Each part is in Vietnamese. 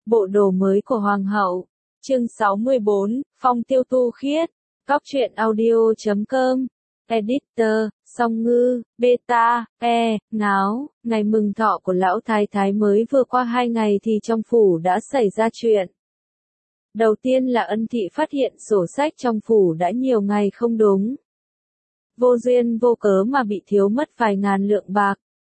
Bộ đồ mới của Hoàng hậu. Chương 64, Phong tiêu tu khiết. Góc truyện audio.com. Editor, Song Ngư, Beta, Ngáo. Ngày mừng thọ của lão thái thái mới vừa qua 2 ngày thì trong phủ đã xảy ra chuyện. Đầu tiên là Ân Thị phát hiện sổ sách trong phủ đã nhiều ngày không đúng. Vô duyên vô cớ mà bị thiếu mất vài ngàn lượng bạc.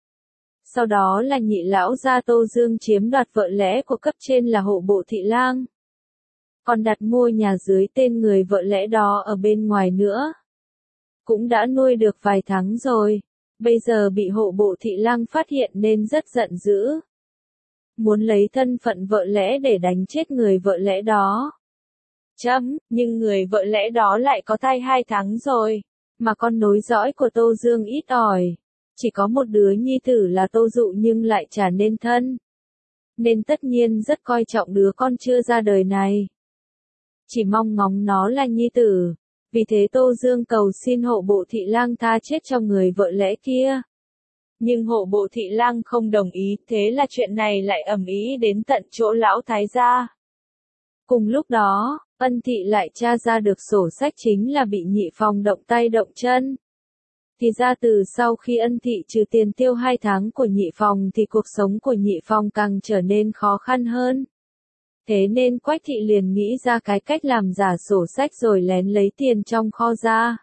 Sau đó là nhị lão gia Tô Dương chiếm đoạt vợ lẽ của cấp trên là hộ bộ thị lang. Còn đặt mua nhà dưới tên người vợ lẽ đó ở bên ngoài nữa. Cũng đã nuôi được vài tháng rồi, bây giờ bị hộ bộ thị lang phát hiện nên rất giận dữ. Muốn lấy thân phận vợ lẽ để đánh chết người vợ lẽ đó. Nhưng người vợ lẽ đó lại có thai 2 tháng rồi, mà con nối dõi của Tô Dương ít ỏi. Chỉ có một đứa nhi tử là Tô Dụ nhưng lại chả nên thân. Nên tất nhiên rất coi trọng đứa con chưa ra đời này. Chỉ mong ngóng nó là nhi tử. Vì thế Tô Dương cầu xin hộ bộ thị lang tha chết cho người vợ lẽ kia. Nhưng hộ bộ thị lang không đồng ý, thế là chuyện này lại ầm ĩ đến tận chỗ lão thái gia. Cùng lúc đó, Ân Thị lại tra ra được sổ sách chính là bị Nhị Phong động tay động chân. Thì ra từ sau khi Ân Thị trừ tiền tiêu 2 tháng của Nhị Phong thì cuộc sống của Nhị Phong càng trở nên khó khăn hơn. Thế nên Quách Thị liền nghĩ ra cái cách làm giả sổ sách rồi lén lấy tiền trong kho ra.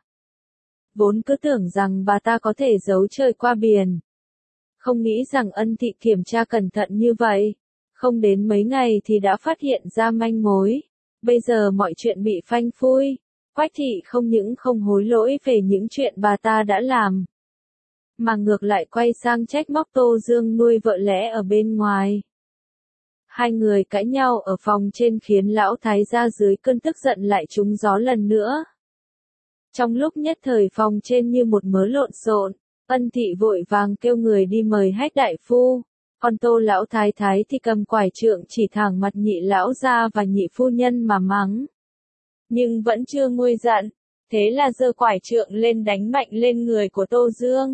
Vốn cứ tưởng rằng bà ta có thể giấu trời qua biển. Không nghĩ rằng Ân Thị kiểm tra cẩn thận như vậy. Không đến mấy ngày thì đã phát hiện ra manh mối. Bây giờ mọi chuyện bị phanh phui. Quách Thị không những không hối lỗi về những chuyện bà ta đã làm, mà ngược lại quay sang trách móc Tô Dương nuôi vợ lẽ ở bên ngoài. Hai người cãi nhau ở phòng trên khiến lão thái gia dưới cơn tức giận lại trúng gió lần nữa. Trong lúc nhất thời phòng trên như một mớ lộn xộn, Ân Thị vội vàng kêu người đi mời Hách đại phu, còn Tô lão thái thái thì cầm quải trượng chỉ thẳng mặt nhị lão gia và nhị phu nhân mà mắng. Nhưng vẫn chưa nguôi giận, thế là giơ quải trượng lên đánh mạnh lên người của Tô Dương.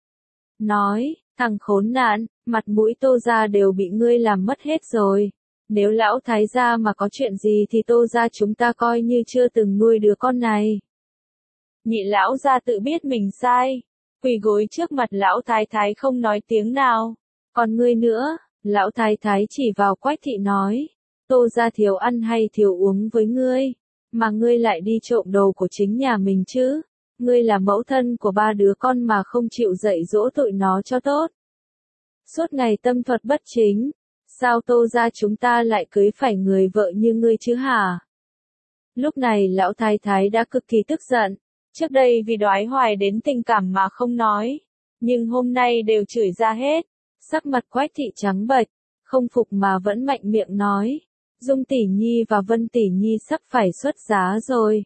Nói, thằng khốn nạn, mặt mũi Tô gia đều bị ngươi làm mất hết rồi. Nếu lão thái gia mà có chuyện gì thì Tô gia chúng ta coi như chưa từng nuôi đứa con này. Nhị lão gia tự biết mình sai, quỳ gối trước mặt lão thái thái không nói tiếng nào. Còn ngươi nữa, lão thái thái chỉ vào Quách Thị nói, Tô gia thiếu ăn hay thiếu uống với ngươi, mà ngươi lại đi trộm đồ của chính nhà mình chứ. Ngươi là mẫu thân của 3 đứa con mà không chịu dạy dỗ tụi nó cho tốt. Suốt ngày tâm thuật bất chính, sao Tô gia chúng ta lại cưới phải người vợ như ngươi chứ hả? Lúc này lão thái thái đã cực kỳ tức giận, trước đây vì đoái hoài đến tình cảm mà không nói, nhưng hôm nay đều chửi ra hết, sắc mặt Quách Thị trắng bệch, không phục mà vẫn mạnh miệng nói, Dung tỷ nhi và Vân tỷ nhi sắp phải xuất giá rồi.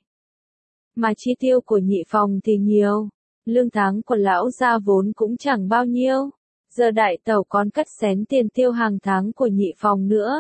Mà chi tiêu của Nhị Phòng thì nhiều, lương tháng của lão gia vốn cũng chẳng bao nhiêu, giờ đại tẩu còn cắt xén tiền tiêu hàng tháng của Nhị Phòng nữa.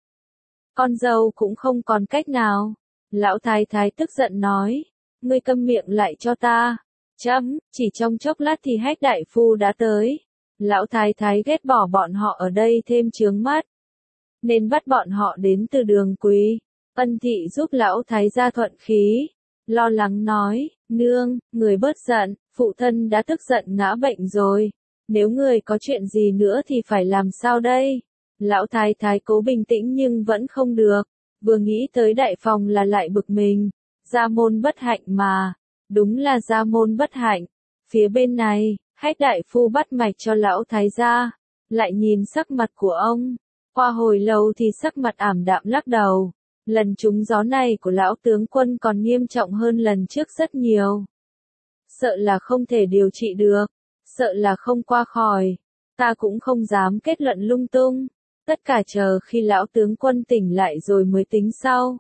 Con dâu cũng không còn cách nào. Lão thái thái tức giận nói, ngươi câm miệng lại cho ta. Chỉ trong chốc lát thì Hách đại phu đã tới. Lão thái thái ghét bỏ bọn họ ở đây thêm chướng mắt, nên bắt bọn họ đến từ Đường Quý. Ân Thị giúp lão thái gia thuận khí, lo lắng nói, nương, người bớt giận, phụ thân đã tức giận ngã bệnh rồi. Nếu người có chuyện gì nữa thì phải làm sao đây? Lão thái thái cố bình tĩnh nhưng vẫn không được. Vừa nghĩ tới đại phòng là lại bực mình. Gia môn bất hạnh mà. Đúng là gia môn bất hạnh. Phía bên này, Hách đại phu bắt mạch cho lão thái gia. Lại nhìn sắc mặt của ông. Qua hồi lâu thì sắc mặt ảm đạm lắc đầu. Lần trúng gió này của lão tướng quân còn nghiêm trọng hơn lần trước rất nhiều. Sợ là không thể điều trị được. Sợ là không qua khỏi. Ta cũng không dám kết luận lung tung. Tất cả chờ khi lão tướng quân tỉnh lại rồi mới tính sau.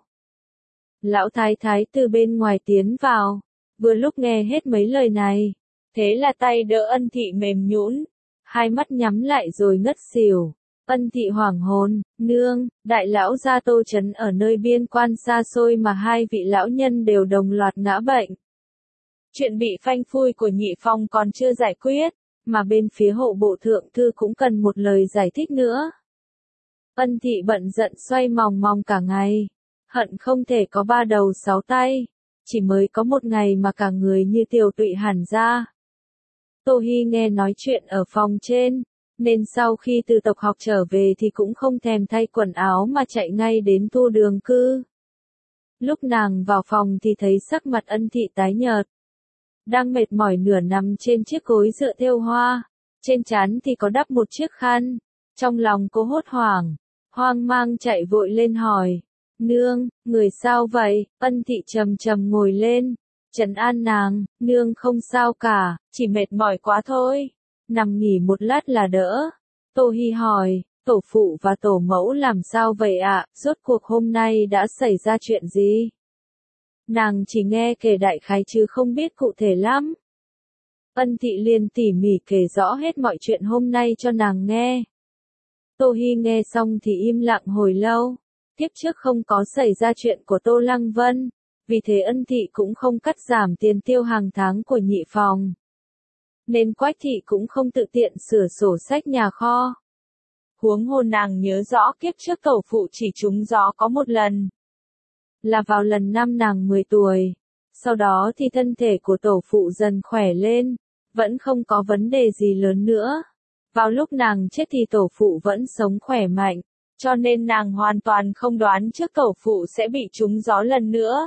Lão thái thái từ bên ngoài tiến vào. Vừa lúc nghe hết mấy lời này. Thế là tay đỡ Ân Thị mềm nhũn, hai mắt nhắm lại rồi ngất xỉu. Ân Thị hoảng hồn, nương, đại lão gia Tô Trấn ở nơi biên quan xa xôi mà 2 vị lão nhân đều đồng loạt ngã bệnh. Chuyện bị phanh phui của Nhị Phong còn chưa giải quyết, mà bên phía hộ bộ thượng thư cũng cần một lời giải thích nữa. Ân thị bận giận xoay mòng mòng cả ngày, hận không thể có 3 đầu 6 tay, chỉ mới có một ngày mà cả người như tiều tụy hẳn ra. Tô Hi nghe nói chuyện ở phòng trên, nên sau khi từ tộc học trở về thì cũng không thèm thay quần áo mà chạy ngay đến Thu Đường cư. Lúc nàng vào phòng thì thấy sắc mặt Ân thị tái nhợt, đang mệt mỏi nửa nằm trên chiếc gối dựa thêu hoa, trên trán thì có đắp một chiếc khăn. Trong lòng cô hốt hoảng, hoang mang chạy vội lên hỏi, nương, người sao vậy? Ân thị trầm trầm ngồi lên, trấn an nàng, nương không sao cả, chỉ mệt mỏi quá thôi, nằm nghỉ một lát là đỡ. Tô Hi hỏi, tổ phụ và tổ mẫu làm sao vậy ạ, rốt cuộc hôm nay đã xảy ra chuyện gì? Nàng chỉ nghe kể đại khái chứ không biết cụ thể lắm. Ân thị liền tỉ mỉ kể rõ hết mọi chuyện hôm nay cho nàng nghe. Tô Hi nghe xong thì im lặng hồi lâu. Tiếp trước không có xảy ra chuyện của Tô Lăng Vân, vì thế Ân thị cũng không cắt giảm tiền tiêu hàng tháng của nhị phòng. Nên Quách thị cũng không tự tiện sửa sổ sách nhà kho. Huống hồ nàng nhớ rõ kiếp trước tổ phụ chỉ trúng gió có một lần, là vào lần năm nàng 10 tuổi. Sau đó thì thân thể của tổ phụ dần khỏe lên, vẫn không có vấn đề gì lớn nữa. Vào lúc nàng chết thì tổ phụ vẫn sống khỏe mạnh, cho nên nàng hoàn toàn không đoán trước tổ phụ sẽ bị trúng gió lần nữa.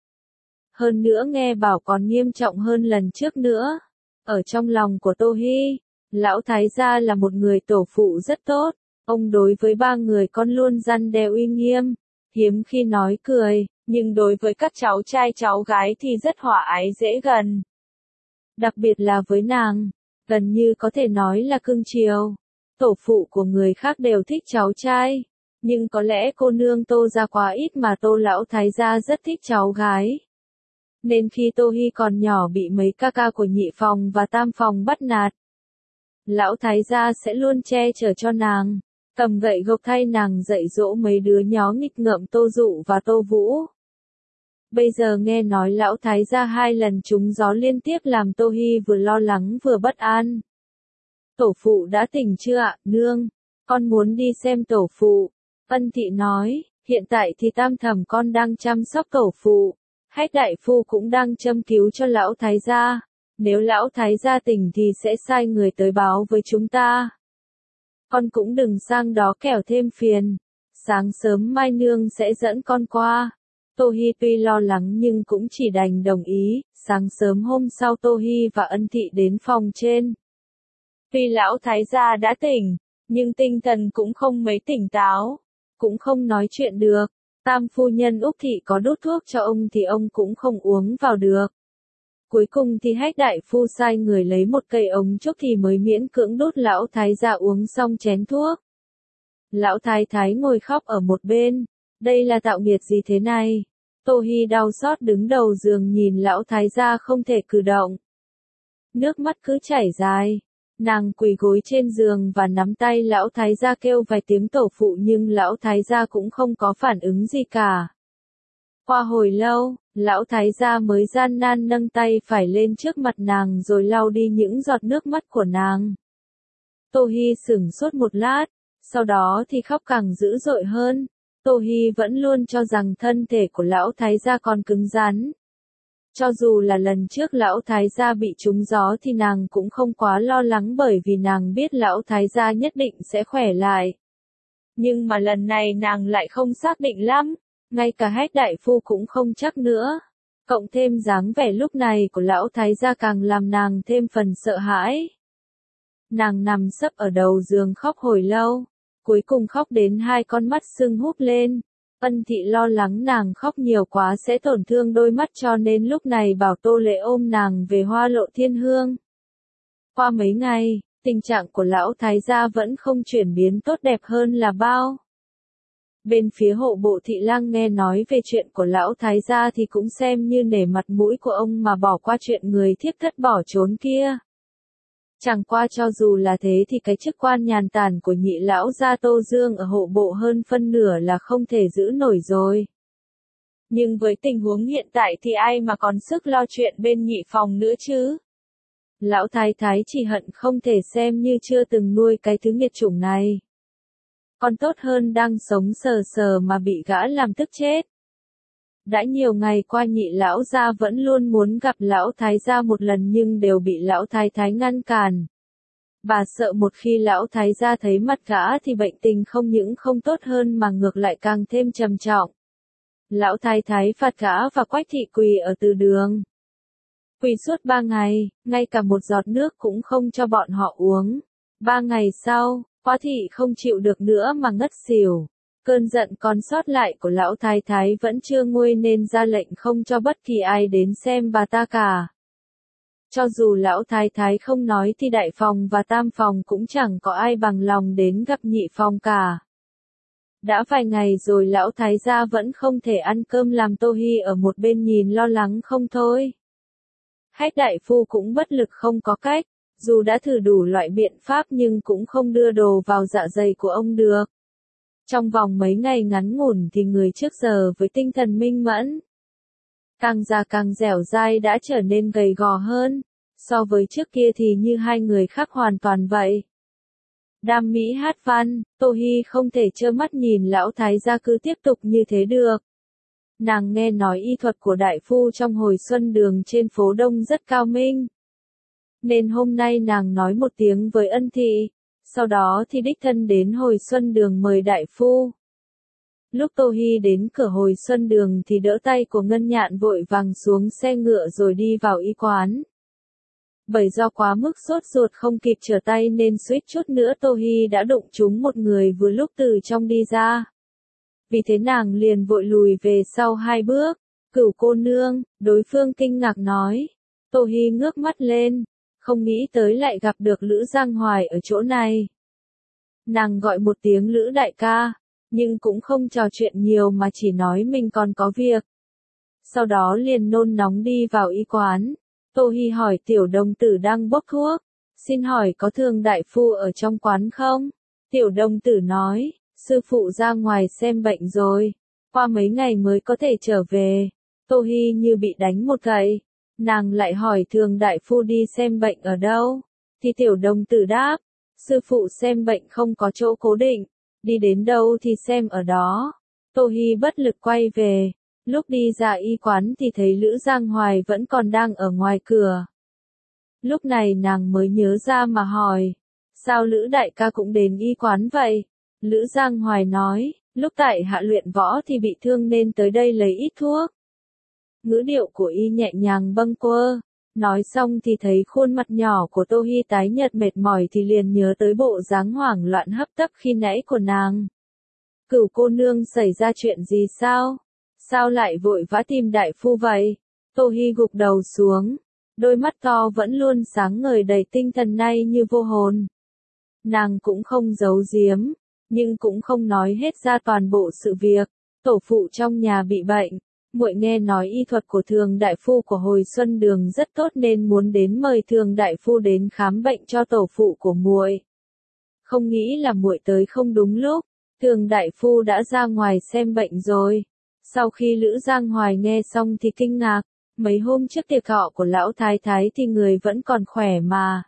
Hơn nữa nghe bảo còn nghiêm trọng hơn lần trước nữa. Ở trong lòng của Tô Hi, lão thái gia là một người tổ phụ rất tốt, ông đối với 3 người con luôn răn đe uy nghiêm, hiếm khi nói cười, nhưng đối với các cháu trai cháu gái thì rất hòa ái dễ gần. Đặc biệt là với nàng, gần như có thể nói là cưng chiều. Tổ phụ của người khác đều thích cháu trai, nhưng có lẽ cô nương Tô gia quá ít mà Tô lão thái gia rất thích cháu gái. Nên khi Tô Hi còn nhỏ bị mấy ca ca của nhị phòng và tam phòng bắt nạt, lão thái gia sẽ luôn che chở cho nàng, cầm gậy gộc thay nàng dạy dỗ mấy đứa nhó nghịch ngợm Tô Dụ và Tô Vũ. Bây giờ nghe nói lão thái gia 2 lần trúng gió liên tiếp làm Tô Hi vừa lo lắng vừa bất an. Tổ phụ đã tỉnh chưa ạ, nương? Con muốn đi xem tổ phụ. Ân thị nói, hiện tại thì tam thẩm con đang chăm sóc tổ phụ. Hách đại phu cũng đang châm cứu cho lão thái gia. Nếu lão thái gia tỉnh thì sẽ sai người tới báo với chúng ta. Con cũng đừng sang đó kẻo thêm phiền. Sáng sớm mai nương sẽ dẫn con qua. Tô Hi tuy lo lắng nhưng cũng chỉ đành đồng ý. Sáng sớm hôm sau Tô Hi và Ân thị đến phòng trên. Tuy lão thái gia đã tỉnh, nhưng tinh thần cũng không mấy tỉnh táo, cũng không nói chuyện được. Tam phu nhân Úc thị có đút thuốc cho ông thì ông cũng không uống vào được. Cuối cùng thì Hách đại phu sai người lấy một cây ống trúc thì mới miễn cưỡng đút lão thái gia uống xong chén thuốc. Lão thái thái ngồi khóc ở một bên, đây là tạo nghiệt gì thế này? Tô Hi đau xót đứng đầu giường nhìn lão thái gia không thể cử động. Nước mắt cứ chảy dài. Nàng quỳ gối trên giường và nắm tay lão thái gia kêu vài tiếng tổ phụ nhưng lão thái gia cũng không có phản ứng gì cả. Qua hồi lâu, lão thái gia mới gian nan nâng tay phải lên trước mặt nàng rồi lau đi những giọt nước mắt của nàng. Tô Hi sững sốt một lát, sau đó thì khóc càng dữ dội hơn. Tô Hi vẫn luôn cho rằng thân thể của lão thái gia còn cứng rắn. Cho dù là lần trước lão thái gia bị trúng gió thì nàng cũng không quá lo lắng bởi vì nàng biết lão thái gia nhất định sẽ khỏe lại. Nhưng mà lần này nàng lại không xác định lắm, ngay cả Hách đại phu cũng không chắc nữa. Cộng thêm dáng vẻ lúc này của lão thái gia càng làm nàng thêm phần sợ hãi. Nàng nằm sấp ở đầu giường khóc hồi lâu, cuối cùng khóc đến 2 con mắt sưng húp lên. Ân thị lo lắng nàng khóc nhiều quá sẽ tổn thương đôi mắt cho nên lúc này bảo Tô Lệ ôm nàng về Hoa Lộ Thiên Hương. Qua mấy ngày, tình trạng của lão thái gia vẫn không chuyển biến tốt đẹp hơn là bao. Bên phía hộ bộ thị lang nghe nói về chuyện của lão thái gia thì cũng xem như nể mặt mũi của ông mà bỏ qua chuyện người thiếp thất bỏ trốn kia. Chẳng qua cho dù là thế thì cái chức quan nhàn tản của nhị lão gia Tô Dương ở hộ bộ hơn phân nửa là không thể giữ nổi rồi. Nhưng với tình huống hiện tại thì ai mà còn sức lo chuyện bên nhị phòng nữa chứ? Lão thái thái chỉ hận không thể xem như chưa từng nuôi cái thứ nghiệt chủng này. còn tốt hơn đang sống sờ sờ mà bị gã làm tức chết. Đã nhiều ngày qua Nhị lão gia vẫn luôn muốn gặp lão thái gia một lần nhưng đều bị lão thái thái ngăn cản. Bà sợ một khi lão thái gia thấy mặt gã thì bệnh tình không những không tốt hơn mà ngược lại càng thêm trầm trọng. Lão thái thái phạt gã và Quách thị quỳ ở từ đường. Quỳ suốt 3 ngày, ngay cả một giọt nước cũng không cho bọn họ uống. 3 ngày sau, Quá thị không chịu được nữa mà ngất xỉu. Cơn giận còn sót lại của lão thái thái vẫn chưa nguôi nên ra lệnh không cho bất kỳ ai đến xem bà ta cả. Cho dù lão thái thái không nói thì đại phòng và tam phòng cũng chẳng có ai bằng lòng đến gặp nhị phòng cả. Đã vài ngày rồi lão thái gia vẫn không thể ăn cơm làm Tô Hi ở một bên nhìn lo lắng không thôi. Hách đại phu cũng bất lực không có cách, dù đã thử đủ loại biện pháp nhưng cũng không đưa đồ vào dạ dày của ông được. Trong vòng mấy ngày ngắn ngủn thì người trước giờ với tinh thần minh mẫn, càng già càng dẻo dai đã trở nên gầy gò hơn, so với trước kia thì như hai người khác hoàn toàn vậy. Đam mỹ hát văn, Tô Hi không thể trơ mắt nhìn lão thái gia cứ tiếp tục như thế được. Nàng nghe nói y thuật của đại phu trong hồi xuân đường trên phố Đông rất cao minh. Nên hôm nay nàng nói một tiếng với Ân thị, sau đó thì đích thân đến hồi xuân đường mời đại phu. Lúc Tô Hi đến cửa hồi xuân đường thì đỡ tay của Ngân Nhạn vội vàng xuống xe ngựa rồi đi vào y quán. Bởi do quá mức sốt ruột không kịp trở tay nên suýt chút nữa Tô Hi đã đụng trúng một người vừa lúc từ trong đi ra. Vì thế nàng liền vội lùi về sau 2 bước. Cửu cô nương, đối phương kinh ngạc nói. Tô Hi ngước mắt lên, không nghĩ tới lại gặp được Lữ Giang Hoài ở chỗ này. Nàng gọi một tiếng Lữ đại ca, nhưng cũng không trò chuyện nhiều mà chỉ nói mình còn có việc. Sau đó liền nôn nóng đi vào y quán. Tô Hi hỏi tiểu đồng tử đang bốc thuốc, xin hỏi có Thường đại phu ở trong quán không? Tiểu đồng tử nói, sư phụ ra ngoài xem bệnh rồi, qua mấy ngày mới có thể trở về. Tô Hi như bị đánh một gậy, nàng lại hỏi Thường đại phu đi xem bệnh ở đâu, thì tiểu đồng tử đáp, sư phụ xem bệnh không có chỗ cố định, đi đến đâu thì xem ở đó. Tô Hi bất lực quay về. Lúc đi ra y quán thì thấy Lữ Giang Hoài vẫn còn đang ở ngoài cửa. Lúc này nàng mới nhớ ra mà hỏi, sao Lữ đại ca cũng đến y quán vậy? Lữ Giang Hoài nói, lúc tại hạ luyện võ thì bị thương nên tới đây lấy ít thuốc. Ngữ điệu của y nhẹ nhàng bâng quơ. Nói xong thì thấy khuôn mặt nhỏ của Tô Hi tái nhợt mệt mỏi thì liền nhớ tới bộ dáng hoảng loạn hấp tấp khi nãy của nàng. Cửu cô nương xảy ra chuyện gì sao? Sao lại vội vã tìm đại phu vậy? Tô Hi gục đầu xuống, đôi mắt to vẫn luôn sáng ngời đầy tinh thần nay như vô hồn. Nàng cũng không giấu giếm, nhưng cũng không nói hết ra toàn bộ sự việc. Tổ phụ trong nhà bị bệnh, muội nghe nói y thuật của Thường đại phu của hồi xuân đường rất tốt nên muốn đến mời Thường đại phu đến khám bệnh cho tổ phụ của muội. Không nghĩ là muội tới không đúng lúc, Thường đại phu đã ra ngoài xem bệnh rồi. Sau khi Lữ Giang Hoài nghe xong thì kinh ngạc, mấy hôm trước tiệc thọ của lão thái thái thì người vẫn còn khỏe mà.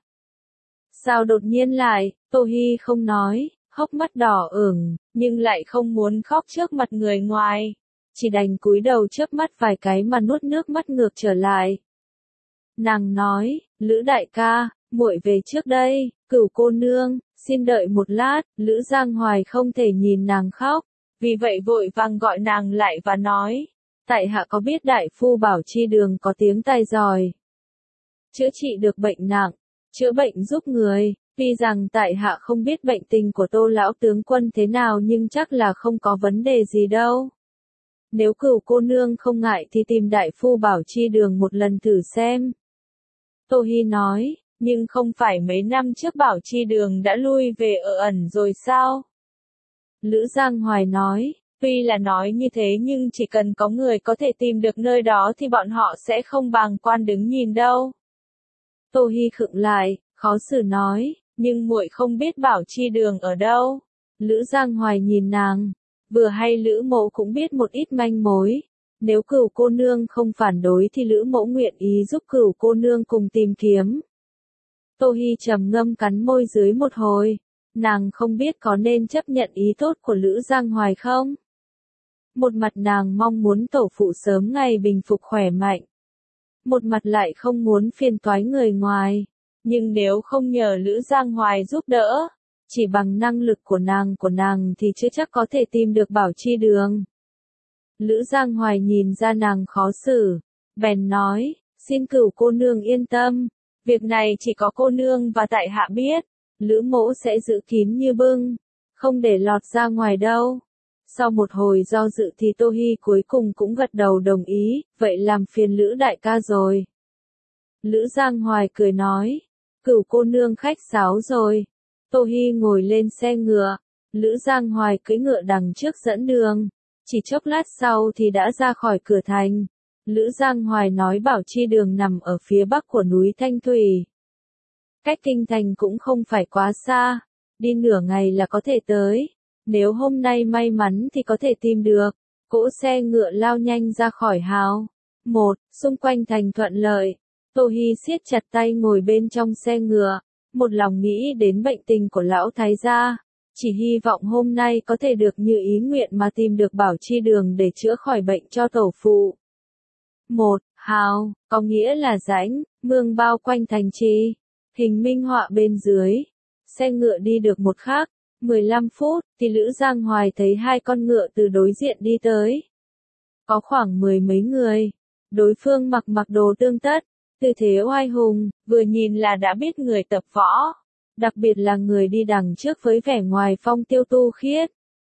Sao đột nhiên lại? Tô Hi không nói, hốc mắt đỏ ửng, nhưng lại không muốn khóc trước mặt người ngoài, chỉ đành cúi đầu chớp mắt vài cái mà nuốt nước mắt ngược trở lại. Nàng nói, Lữ đại ca, muội về trước đây. Cửu cô nương, xin đợi một lát. Lữ Giang Hoài không thể nhìn nàng khóc, vì vậy vội vàng gọi nàng lại và nói, tại hạ có biết đại phu Bảo Chi Đường có tiếng tài giỏi, chữa trị được bệnh nặng, chữa bệnh giúp người. Tuy rằng tại hạ không biết bệnh tình của Tô lão tướng quân thế nào nhưng chắc là không có vấn đề gì đâu. Nếu cửu cô nương không ngại thì tìm đại phu Bảo Chi Đường một lần thử xem. Tô Hi nói, nhưng không phải mấy năm trước Bảo Chi Đường đã lui về ở ẩn rồi sao? Lữ Giang Hoài nói, tuy là nói như thế nhưng chỉ cần có người có thể tìm được nơi đó thì bọn họ sẽ không bàng quan đứng nhìn đâu. Tô Hi khựng lại, khó xử nói, nhưng muội không biết Bảo Chi Đường ở đâu. Lữ Giang Hoài nhìn nàng, vừa hay Lữ mộ cũng biết một ít manh mối. Nếu cửu cô nương không phản đối thì Lữ mộ nguyện ý giúp cửu cô nương cùng tìm kiếm. Tô Hi trầm ngâm cắn môi dưới một hồi, nàng không biết có nên chấp nhận ý tốt của Lữ Giang Hoài không? Một mặt nàng mong muốn tổ phụ sớm ngày bình phục khỏe mạnh. Một mặt lại không muốn phiền toái người ngoài. Nhưng nếu không nhờ Lữ Giang Hoài giúp đỡ, chỉ bằng năng lực của nàng thì chưa chắc có thể tìm được Bảo Chi Đường. Lữ Giang Hoài nhìn ra nàng khó xử, bèn nói, xin cửu cô nương yên tâm, việc này chỉ có cô nương và tại hạ biết, Lữ mỗ sẽ giữ kín như bưng, không để lọt ra ngoài đâu. Sau một hồi do dự thì Tô Hi cuối cùng cũng gật đầu đồng ý, vậy làm phiền Lữ đại ca rồi. Lữ Giang Hoài cười nói, cửu cô nương khách sáo rồi. Tô Hi ngồi lên xe ngựa, Lữ Giang Hoài cưỡi ngựa đằng trước dẫn đường. Chỉ chốc lát sau thì đã ra khỏi cửa thành. Lữ Giang Hoài nói Bảo Chi Đường nằm ở phía bắc của núi Thanh Thủy. Cách kinh thành cũng không phải quá xa, đi nửa ngày là có thể tới. Nếu hôm nay may mắn thì có thể tìm được. Cỗ xe ngựa lao nhanh ra khỏi hào. Xung quanh thành thuận lợi. Tô Hi siết chặt tay ngồi bên trong xe ngựa, một lòng nghĩ đến bệnh tình của lão thái gia. Chỉ hy vọng hôm nay có thể được như ý nguyện mà tìm được Bảo Chi Đường để chữa khỏi bệnh cho tổ phụ. Hào, có nghĩa là rãnh, mương bao quanh thành trì. Hình minh họa bên dưới. Xe ngựa đi được một khắc, 15 phút, thì Lữ Giang Hoài thấy hai con ngựa từ đối diện đi tới. Có khoảng 10 mấy người. Đối phương mặc đồ tương tất, tư thế oai hùng, vừa nhìn là đã biết người tập võ. Đặc biệt là người đi đằng trước với vẻ ngoài phong tiêu tu khiết.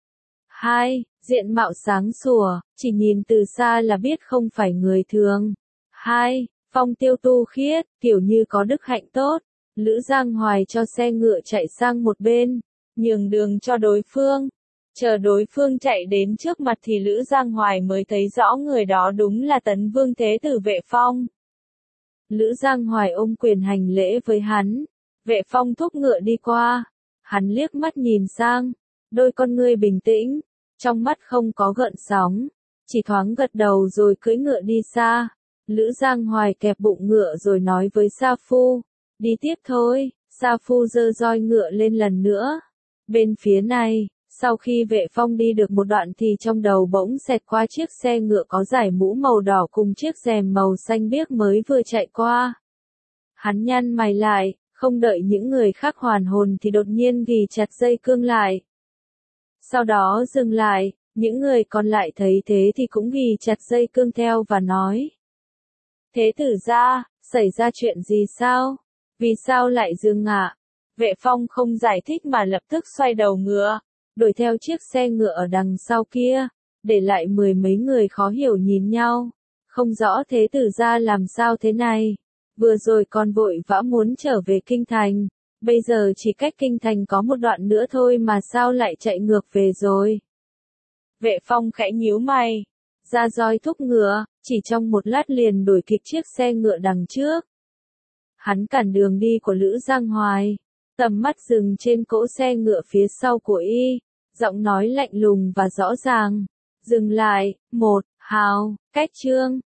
Diện mạo sáng sủa, chỉ nhìn từ xa là biết không phải người thường. Phong tiêu tu khiết, kiểu như có đức hạnh tốt. Lữ Giang Hoài cho xe ngựa chạy sang một bên, nhường đường cho đối phương. Chờ đối phương chạy đến trước mặt thì Lữ Giang Hoài mới thấy rõ người đó đúng là Tấn Vương Thế Tử Vệ Phong. Lữ Giang Hoài ôm quyền hành lễ với hắn. Vệ Phong thúc ngựa đi qua. Hắn liếc mắt nhìn sang. Đôi con ngươi bình tĩnh. Trong mắt không có gợn sóng. Chỉ thoáng gật đầu rồi cưỡi ngựa đi xa. Lữ Giang Hoài kẹp bụng ngựa rồi nói với Sa Phu. Đi tiếp thôi. Sa Phu giơ roi ngựa lên lần nữa. Bên phía này, sau khi Vệ Phong đi được một đoạn thì trong đầu bỗng xẹt qua chiếc xe ngựa có dải mũ màu đỏ cùng chiếc rèm màu xanh biếc mới vừa chạy qua. Hắn nhăn mày lại, không đợi những người khác hoàn hồn thì đột nhiên ghì chặt dây cương lại. Sau đó dừng lại, những người còn lại thấy thế thì cũng ghì chặt dây cương theo và nói. Thế tử gia, xảy ra chuyện gì sao? Vì sao lại dừng ạ? Vệ Phong không giải thích mà lập tức xoay đầu ngựa, đuổi theo chiếc xe ngựa ở đằng sau kia, để lại 10 mấy người khó hiểu nhìn nhau. Không rõ thế tử gia làm sao thế này. Vừa rồi còn vội vã muốn trở về kinh thành, bây giờ chỉ cách kinh thành có một đoạn nữa thôi mà sao lại chạy ngược về rồi. Vệ Phong khẽ nhíu mày, ra roi thúc ngựa, chỉ trong một lát liền đuổi kịp chiếc xe ngựa đằng trước. Hắn cản đường đi của Lữ Giang Hoài, tầm mắt dừng trên cỗ xe ngựa phía sau của y, giọng nói lạnh lùng và rõ ràng. Dừng lại, Hào, cách chương.